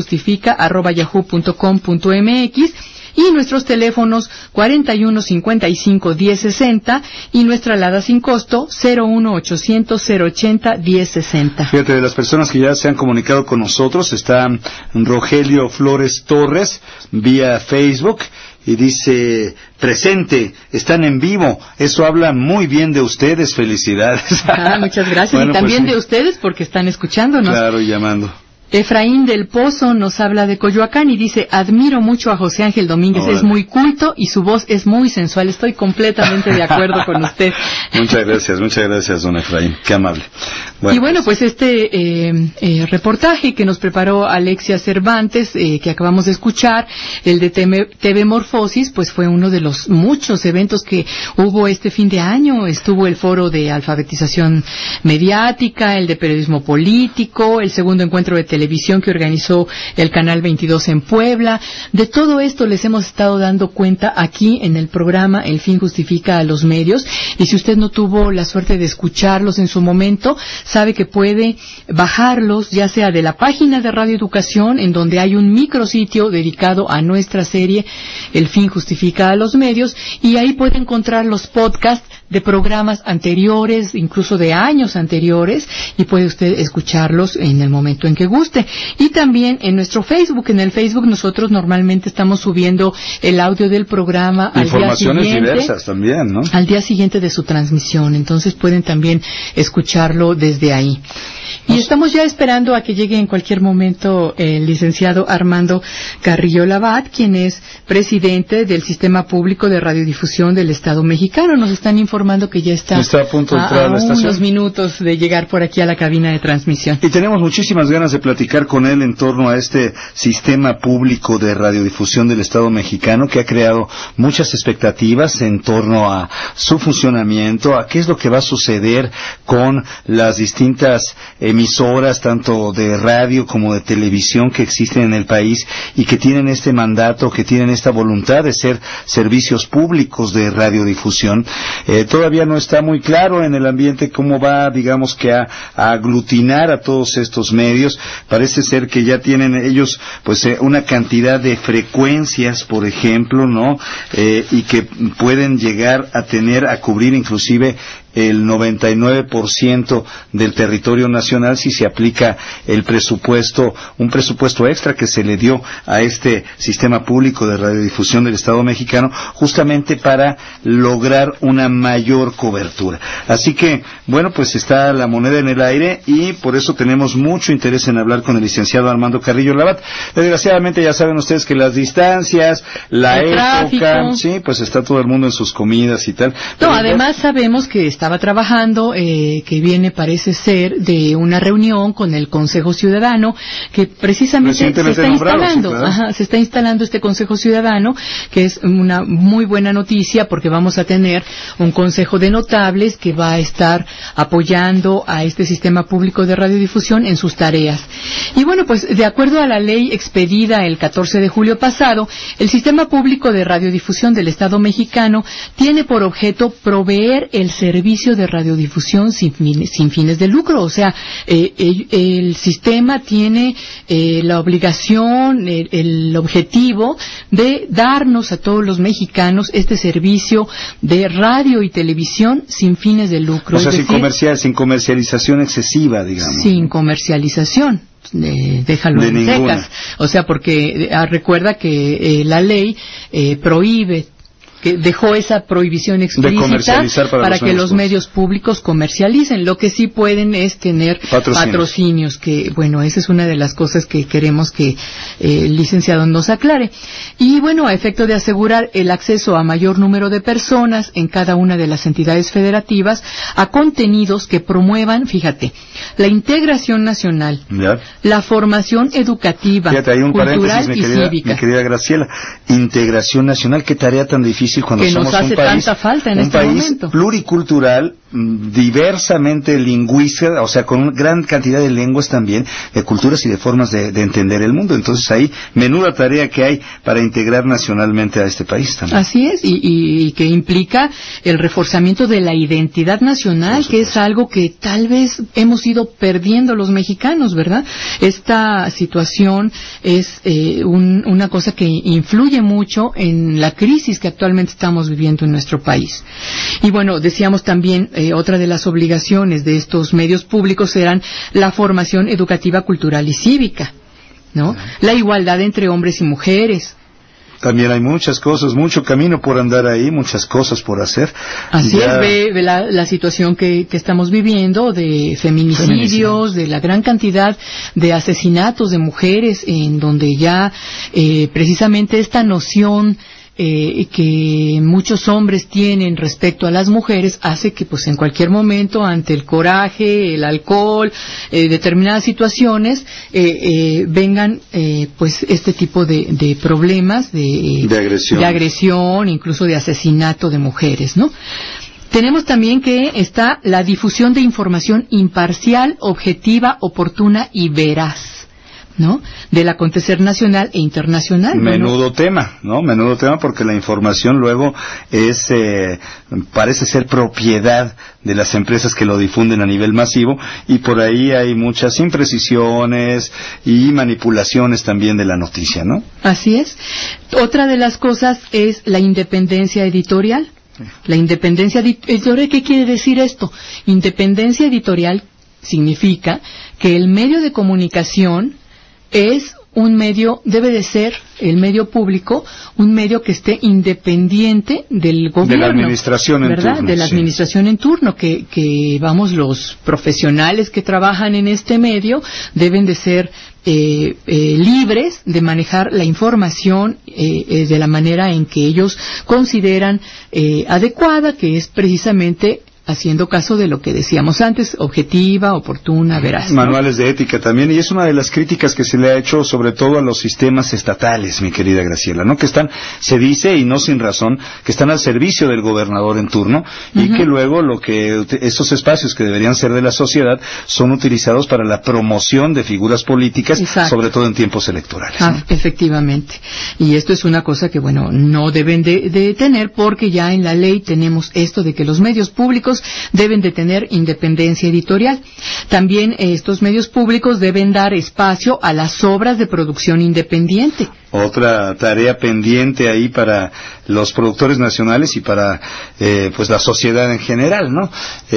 elfinjustifica@yahoo.com.mx y nuestros teléfonos 41 55 10 60 y nuestra alada sin costo 01 800 080 10 60. Fíjate, de las personas que ya se han comunicado con nosotros está Rogelio Flores Torres vía Facebook y dice: presente, están en vivo, eso habla muy bien de ustedes, felicidades. Muchas gracias. Bueno, y también pues, de ustedes porque están escuchándonos. Claro, y llamando. Efraín del Pozo nos habla de Coyoacán y dice: admiro mucho a José Ángel Domínguez, es muy culto y su voz es muy sensual. Estoy completamente de acuerdo con usted. Muchas gracias, don Efraín, qué amable. Bueno, y bueno, pues este reportaje que nos preparó Alexia Cervantes, que acabamos de escuchar, el de TV Morfosis, pues fue uno de los muchos eventos que hubo este fin de año. Estuvo el foro de alfabetización mediática, el de periodismo político, el segundo encuentro de televisión que organizó el Canal 22 en Puebla. De todo esto les hemos estado dando cuenta aquí en el programa El Fin Justifica a los Medios, y si usted no tuvo la suerte de escucharlos en su momento, sabe que puede bajarlos ya sea de la página de Radio Educación, en donde hay un micrositio dedicado a nuestra serie El Fin Justifica a los Medios, y ahí puede encontrar los podcasts de programas anteriores, incluso de años anteriores, y puede usted escucharlos en el momento en que guste. Y también en nuestro Facebook. En el Facebook nosotros normalmente estamos subiendo el audio del programa al día siguiente. Informaciones diversas también, ¿no? Al día siguiente de su transmisión. Entonces pueden también escucharlo desde ahí. Y estamos ya esperando a que llegue en cualquier momento el licenciado Armando Carrillo Labat, quien es presidente del Sistema Público de Radiodifusión del Estado Mexicano. Nos están informando que ya está a punto de entrar a la estación. Unos minutos de llegar por aquí a la cabina de transmisión. Y tenemos muchísimas ganas de platicar con él en torno a este Sistema Público de Radiodifusión del Estado Mexicano, que ha creado muchas expectativas en torno a su funcionamiento, a qué es lo que va a suceder con las distintas emisoras, tanto de radio como de televisión, que existen en el país y que tienen este mandato, que tienen esta voluntad de ser servicios públicos de radiodifusión. Todavía no está muy claro en el ambiente cómo va, digamos que a aglutinar a todos estos medios. Parece ser que ya tienen ellos pues una cantidad de frecuencias, por ejemplo, ¿no? Y que pueden llegar a cubrir inclusive el 99% del territorio nacional si se aplica un presupuesto extra que se le dio a este Sistema Público de Radiodifusión del Estado Mexicano, justamente para lograr una mayor cobertura. Así que, bueno, pues está la moneda en el aire y por eso tenemos mucho interés en hablar con el licenciado Armando Carrillo Labat. Desgraciadamente ya saben ustedes que las distancias, la época, sí, pues está todo el mundo en sus comidas y tal. No, además sabemos que estaba trabajando, que viene, parece ser, de una reunión con el Consejo Ciudadano, que precisamente se está instalando. Sí, claro. Se está instalando este Consejo Ciudadano, que es una muy buena noticia, porque vamos a tener un consejo de notables que va a estar apoyando a este Sistema Público de Radiodifusión en sus tareas. Y bueno, pues de acuerdo a la ley expedida el 14 de julio pasado, el Sistema Público de Radiodifusión del Estado Mexicano tiene por objeto proveer el servicio de radiodifusión sin fines de lucro. O sea, el sistema tiene la obligación, el objetivo de darnos a todos los mexicanos este servicio de radio y televisión sin fines de lucro. O sea, sin comercialización excesiva, digamos. Sin comercialización. Déjalo en secas. O sea, porque recuerda que la ley prohíbe, que dejó esa prohibición explícita para que los medios públicos comercialicen. Lo que sí pueden es tener patrocinios, que bueno, esa es una de las cosas que queremos que el licenciado nos aclare. Y bueno, a efecto de asegurar el acceso a mayor número de personas en cada una de las entidades federativas a contenidos que promuevan, fíjate, la integración nacional, la formación educativa, cultural y cívica. Mi querida Graciela, integración nacional, qué tarea tan difícil cuando que somos nos hace un país, tanta falta en este país momento. Pluricultural, diversamente lingüística, o sea, con una gran cantidad de lenguas también, de culturas y de formas de entender el mundo. Entonces ahí, menuda tarea que hay para integrar nacionalmente a este país también. Así es, y que implica el reforzamiento de la identidad nacional, que es algo que tal vez hemos ido perdiendo los mexicanos, ¿verdad? Esta situación es una cosa que influye mucho en la crisis que actualmente estamos viviendo en nuestro país. Y bueno, decíamos también, otra de las obligaciones de estos medios públicos serán la formación educativa, cultural y cívica, ¿no? La igualdad entre hombres y mujeres. También hay muchas cosas, mucho camino por andar ahí, muchas cosas por hacer. Así es, ve la situación que estamos viviendo de feminicidios, de la gran cantidad de asesinatos de mujeres, en donde ya precisamente esta noción que muchos hombres tienen respecto a las mujeres hace que pues en cualquier momento, ante el coraje, el alcohol, determinadas situaciones vengan pues este tipo de problemas de agresión, incluso de asesinato de mujeres, ¿no? Tenemos también que está la difusión de información imparcial, objetiva, oportuna y veraz, ¿no? Del acontecer nacional e internacional. Menudo tema, ¿no? Menudo tema, porque la información luego parece ser propiedad de las empresas que lo difunden a nivel masivo, y por ahí hay muchas imprecisiones y manipulaciones también de la noticia, ¿no? Así es. Otra de las cosas es la independencia editorial. La independencia editorial, ¿qué quiere decir esto? Independencia editorial significa que el medio de comunicación es un medio, debe de ser el medio público, un medio que esté independiente del gobierno. De la administración en turno. De la administración en turno, que vamos, los profesionales que trabajan en este medio deben de ser libres de manejar la información de la manera en que ellos consideran adecuada, que es precisamente haciendo caso de lo que decíamos antes, objetiva, oportuna, veraz. Manuales de ética también, y es una de las críticas que se le ha hecho sobre todo a los sistemas estatales, mi querida Graciela, ¿no? Que están, se dice, y no sin razón, que están al servicio del gobernador en turno, y que luego estos espacios que deberían ser de la sociedad son utilizados para la promoción de figuras políticas, sobre todo en tiempos electorales. ¿No? Efectivamente. Y esto es una cosa que, bueno, no deben de tener, porque ya en la ley tenemos esto de que los medios públicos deben de tener independencia editorial. También estos medios públicos deben dar espacio a las obras de producción independiente. Otra tarea pendiente ahí para los productores nacionales y para pues la sociedad en general, ¿no?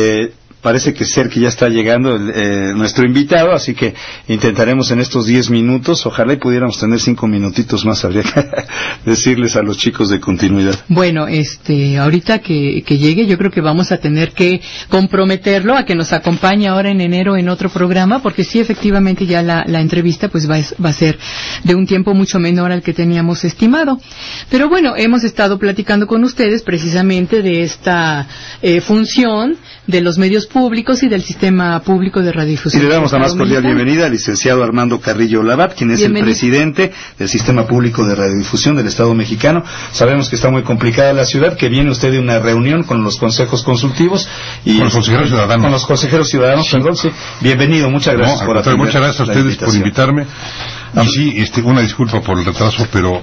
Parece que ya está llegando nuestro invitado, así que intentaremos en estos 10 minutos, ojalá y pudiéramos tener 5 minutitos más, habría que decirles a los chicos de continuidad. Bueno, ahorita que llegue, yo creo que vamos a tener que comprometerlo a que nos acompañe ahora en enero en otro programa, porque sí, efectivamente ya la entrevista pues va a ser de un tiempo mucho menor al que teníamos estimado. Pero bueno, hemos estado platicando con ustedes precisamente de esta función de los medios públicos y del sistema público de radiodifusión. Y le damos la más cordial bienvenida al licenciado Armando Carrillo Labat, quien es el presidente del sistema público de radiodifusión del Estado mexicano. Sabemos que está muy complicada la ciudad, que viene usted de una reunión con los consejos consultivos y con los consejeros ciudadanos. Con los consejeros ciudadanos, sí. Perdón, sí. Bienvenido, muchas gracias por atender. Muchas gracias a ustedes por invitarme. Y sí, una disculpa por el retraso, pero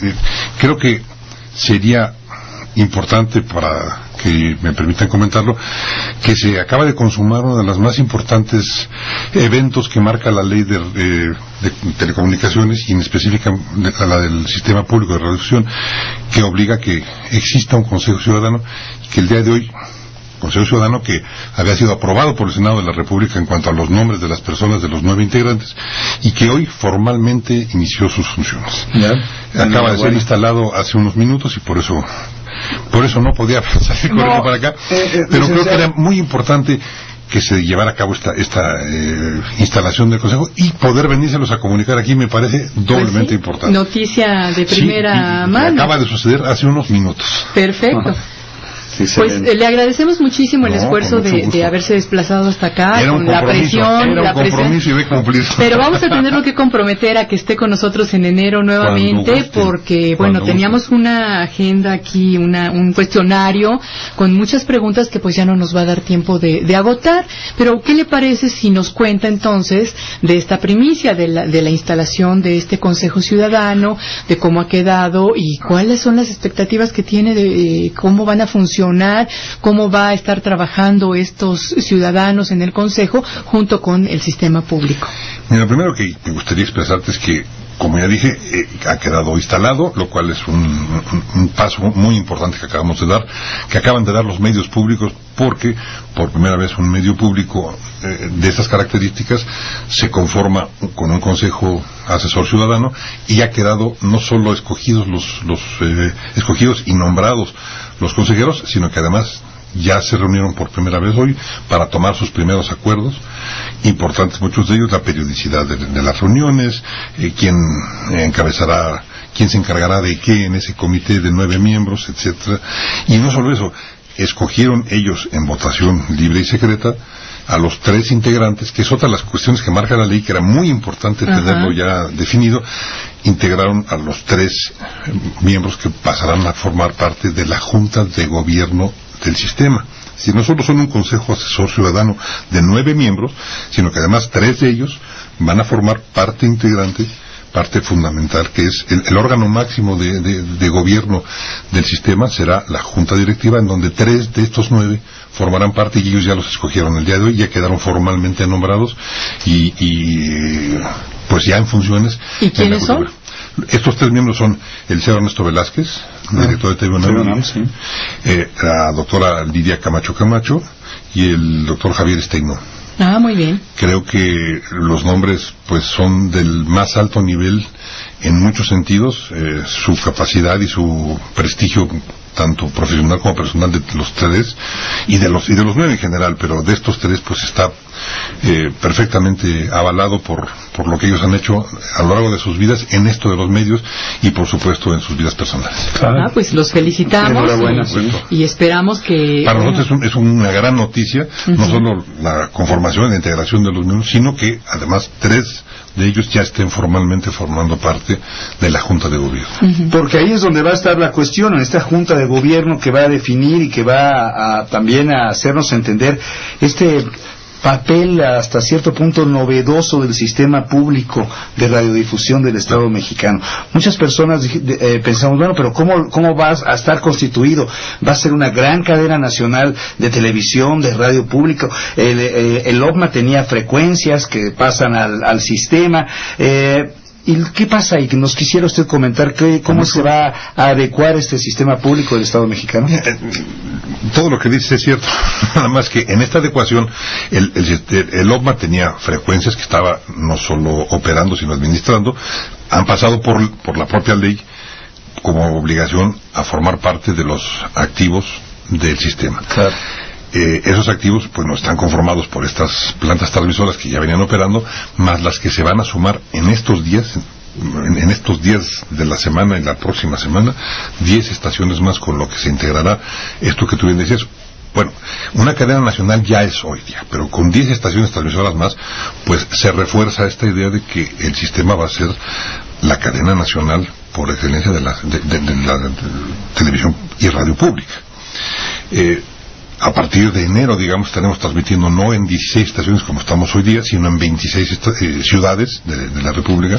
creo que sería importante, para que me permitan comentarlo, que se acaba de consumar una de las más importantes eventos que marca la ley de telecomunicaciones, y en específica la del sistema público de radiodifusión, que obliga que exista un Consejo Ciudadano, y que el día de hoy, Consejo Ciudadano que había sido aprobado por el Senado de la República en cuanto a los nombres de las personas, de los 9 integrantes, y que hoy formalmente inició sus funciones. Acaba de ser instalado hace unos minutos, y por eso no podía salir corriendo para acá, pero creo que era muy importante que se llevara a cabo esta instalación del Consejo, y poder venírselos a comunicar aquí me parece doblemente importante. Noticia de primera mano. Acaba de suceder hace unos minutos. Perfecto. Pues le agradecemos muchísimo el esfuerzo de haberse desplazado hasta acá, con la presión. Pero vamos a tenerlo que comprometer a que esté con nosotros en enero nuevamente, porque teníamos una agenda aquí, un cuestionario con muchas preguntas que pues ya no nos va a dar tiempo de agotar. Pero ¿qué le parece si nos cuenta entonces de esta primicia de la instalación de este Consejo Ciudadano, de cómo ha quedado y cuáles son las expectativas que tiene de cómo van a funcionar, cómo va a estar trabajando estos ciudadanos en el Consejo junto con el sistema público? Mira, lo primero que me gustaría expresarte es que, como ya dije, ha quedado instalado, lo cual es un paso muy importante que acaban de dar los medios públicos, porque por primera vez un medio público de estas características se conforma con un Consejo Asesor Ciudadano, y ha quedado no solo escogidos los escogidos y nombrados los consejeros, sino que además ya se reunieron por primera vez hoy para tomar sus primeros acuerdos importantes, muchos de ellos, la periodicidad de las reuniones, quién se encargará de qué en ese comité de 9 miembros, etcétera. Y no solo eso, escogieron ellos en votación libre y secreta a los 3 integrantes, que es otra de las cuestiones que marca la ley, que era muy importante tenerlo ya definido. Integraron a los 3 miembros que pasarán a formar parte de la Junta de Gobierno del sistema. Si no solo son un Consejo Asesor Ciudadano de 9 miembros, sino que además 3 de ellos van a formar parte integrante, parte fundamental, que es el órgano máximo de gobierno del sistema. Será la Junta Directiva, en donde 3 de estos 9 formarán parte, y ellos ya los escogieron el día de hoy, ya quedaron formalmente nombrados y pues ya en funciones. ¿Y quiénes son? Estos 3 miembros son el señor Ernesto Velázquez, director de TV UNAM, la doctora Lidia Camacho Camacho y el doctor Javier Steino. Ah, muy bien. Creo que los nombres pues son del más alto nivel en muchos sentidos. Su capacidad y su prestigio tanto profesional como personal de los 3 y de los 9 en general, pero de estos 3 pues está perfectamente avalado por lo que ellos han hecho a lo largo de sus vidas en esto de los medios y por supuesto en sus vidas personales. Pues los felicitamos y esperamos que... Para nosotros es una gran noticia, no solo la conformación y la integración de los miembros, sino que además 3 de ellos ya estén formalmente formando parte de la Junta de Gobierno. Porque ahí es donde va a estar la cuestión, en esta Junta de Gobierno que va a definir y que va también a hacernos entender este papel hasta cierto punto novedoso del sistema público de radiodifusión del Estado mexicano. Muchas personas pensamos, bueno, pero ¿cómo va a estar constituido? Va a ser una gran cadena nacional de televisión, de radio público. El OGMA tenía frecuencias que pasan al sistema. ¿Y qué pasa ahí? ¿Nos quisiera usted comentar cómo se va a adecuar este sistema público del Estado mexicano? Todo lo que dice es cierto, nada más que en esta adecuación el OGMA tenía frecuencias que estaba no solo operando sino administrando, han pasado por la propia ley como obligación a formar parte de los activos del sistema. Claro. Esos activos pues no están conformados por estas plantas transmisoras que ya venían operando, más las que se van a sumar en estos días de la semana y la próxima semana, 10 estaciones más, con lo que se integrará esto que tú bien decías. Bueno, una cadena nacional ya es hoy día, pero con 10 estaciones transmisoras más, pues se refuerza esta idea de que el sistema va a ser la cadena nacional por excelencia de la televisión y radio pública. A partir de enero, digamos, estaremos transmitiendo no en 16 estaciones como estamos hoy día, sino en 26 ciudades de la República.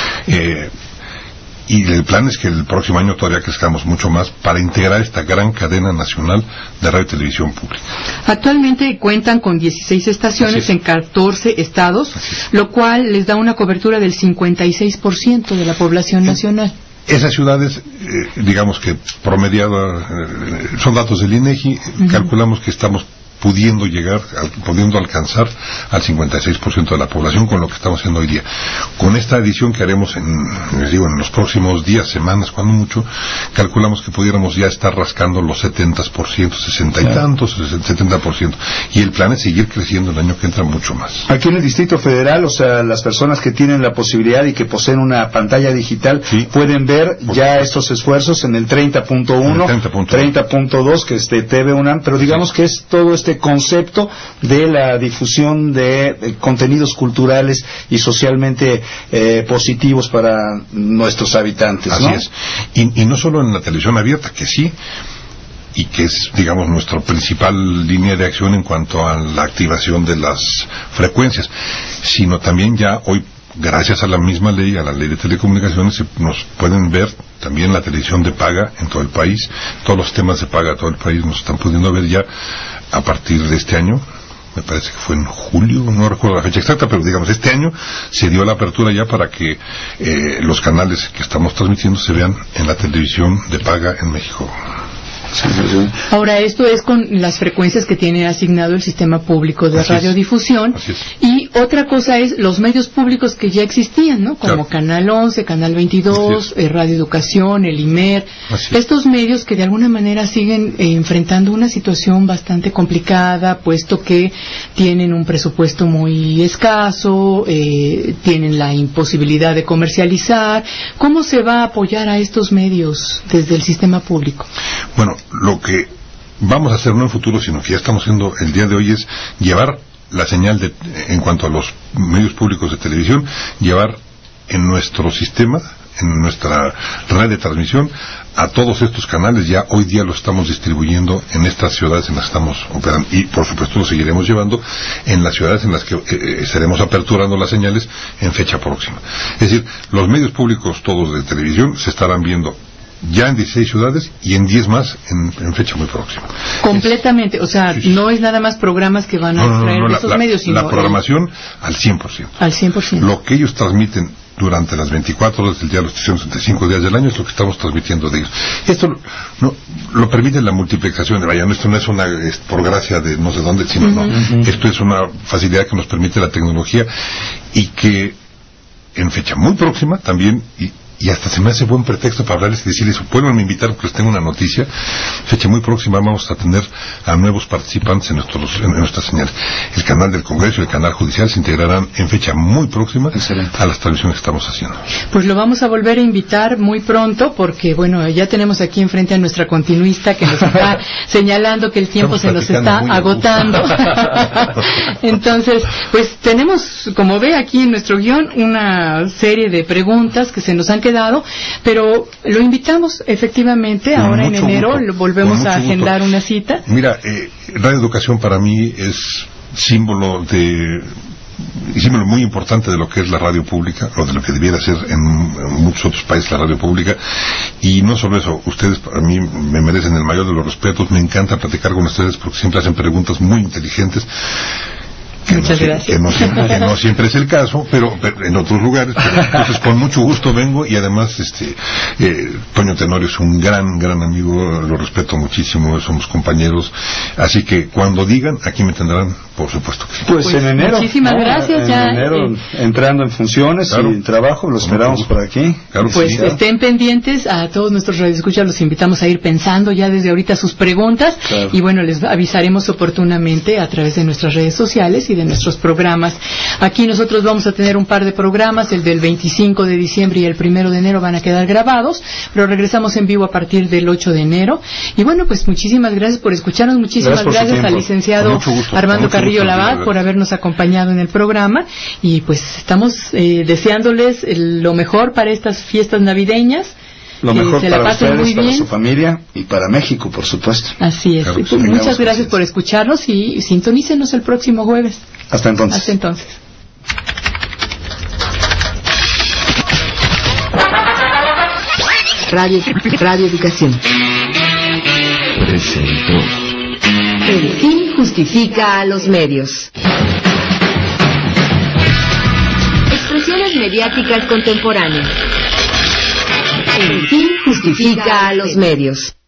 Y el plan es que el próximo año todavía crezcamos mucho más para integrar esta gran cadena nacional de radio y televisión pública. Actualmente cuentan con 16 estaciones en 14 estados, lo cual les da una cobertura del 56% de la población nacional. Esas ciudades, digamos que promediado, son datos del INEGI, calculamos que estamos pudiendo alcanzar al 56% de la población con lo que estamos haciendo hoy día. Con esta edición que haremos en los próximos días, semanas, cuando mucho, calculamos que pudiéramos ya estar rascando los 70%, 60 y tantos, 70%. Y el plan es seguir creciendo el año que entra mucho más. Aquí en el Distrito Federal, o sea, las personas que tienen la posibilidad y que poseen una pantalla digital pueden ver ya estos esfuerzos en el 30.1, 30.2, que es de TV UNAM, pero digamos que es todo este concepto de la difusión de contenidos culturales y socialmente positivos para nuestros habitantes, ¿no? Así es. Y no solo en la televisión abierta, que sí, y que es, digamos, nuestra principal línea de acción en cuanto a la activación de las frecuencias, sino también ya hoy, gracias a la misma ley, a la ley de telecomunicaciones, nos pueden ver también la televisión de paga en todo el país. Todos los temas de paga de todo el país nos están pudiendo ver ya a partir de este año. Me parece que fue en julio, no recuerdo la fecha exacta, pero digamos, este año se dio la apertura ya para que los canales que estamos transmitiendo se vean en la televisión de paga en México. Ahora, esto es con las frecuencias que tiene asignado el sistema público de radiodifusión. Y otra cosa es los medios públicos que ya existían, ¿no? Como Canal 11, Canal 22, Radio Educación, el IMER. Estos medios que de alguna manera siguen enfrentando una situación bastante complicada, puesto que tienen un presupuesto muy escaso, tienen la imposibilidad de comercializar. ¿Cómo se va a apoyar a estos medios desde el sistema público? Bueno, lo que vamos a hacer no en futuro, sino que ya estamos haciendo el día de hoy, es llevar la señal en cuanto a los medios públicos de televisión, llevar en nuestro sistema, en nuestra red de transmisión, a todos estos canales. Ya hoy día lo estamos distribuyendo en estas ciudades en las que estamos operando, y por supuesto lo seguiremos llevando en las ciudades en las que estaremos aperturando las señales en fecha próxima. Es decir, los medios públicos todos de televisión se estarán viendo ya en 16 ciudades y en 10 más en fecha muy próxima. Completamente, o sea, no es nada más programas que van a traer de esos medios, sino la programación al 100%. Al 100%. Lo que ellos transmiten durante las 24 horas del día, los 365 días del año, es lo que estamos transmitiendo de ellos. Esto lo permite la multiplicación. Vaya, esto no es por gracia de no sé dónde, sino esto es una facilidad que nos permite la tecnología y que en fecha muy próxima también, y hasta se me hace buen pretexto para hablarles y decirles, vuelvan a invitar porque les tengo una noticia. Fecha muy próxima vamos a tener a nuevos participantes en nuestras señales. El canal del Congreso y el canal judicial se integrarán en fecha muy próxima a las transmisiones que estamos haciendo. Pues lo vamos a volver a invitar muy pronto porque, bueno, ya tenemos aquí enfrente a nuestra continuista que nos está señalando que el tiempo se nos está agotando. Entonces, pues tenemos, como ve aquí en nuestro guión, una serie de preguntas que se nos han quedado, pero lo invitamos efectivamente ahora en enero, lo volvemos a agendar una cita. Mira, Radio Educación para mí es símbolo muy importante de lo que es la radio pública, o de lo que debiera ser en muchos otros países la radio pública, y no solo eso, ustedes para mí me merecen el mayor de los respetos, me encanta platicar con ustedes porque siempre hacen preguntas muy inteligentes. Muchas gracias. Que no siempre es el caso, pero en otros lugares. Entonces, con mucho gusto vengo, y además, Toño Tenorio es un gran amigo, lo respeto muchísimo, somos compañeros, así que cuando digan, aquí me tendrán, por supuesto. Pues en enero. Muchísimas gracias. En enero, entrando en funciones y en trabajo, lo esperamos por aquí. Pues estén pendientes, a todos nuestros radioescuchas los invitamos a ir pensando ya desde ahorita sus preguntas, y bueno, les avisaremos oportunamente a través de nuestras redes sociales y de nuestros programas. Aquí nosotros vamos a tener un par de programas, el del 25 de diciembre y el 1 de enero van a quedar grabados, pero regresamos en vivo a partir del 8 de enero. Y bueno, pues muchísimas gracias por escucharnos, muchísimas gracias al licenciado Armando Carrillo Labat por habernos acompañado en el programa, y pues estamos deseándoles lo mejor para estas fiestas navideñas. Lo mejor se para ustedes, muy para bien. Su familia y para México, por supuesto. Así es. Claro, pues muchas gracias por escucharnos y sintonícenos el próximo jueves. Hasta entonces. Hasta entonces. Radio Educación. Presentó. El fin justifica a los medios. Expresiones mediáticas contemporáneas. El fin justifica a los medios.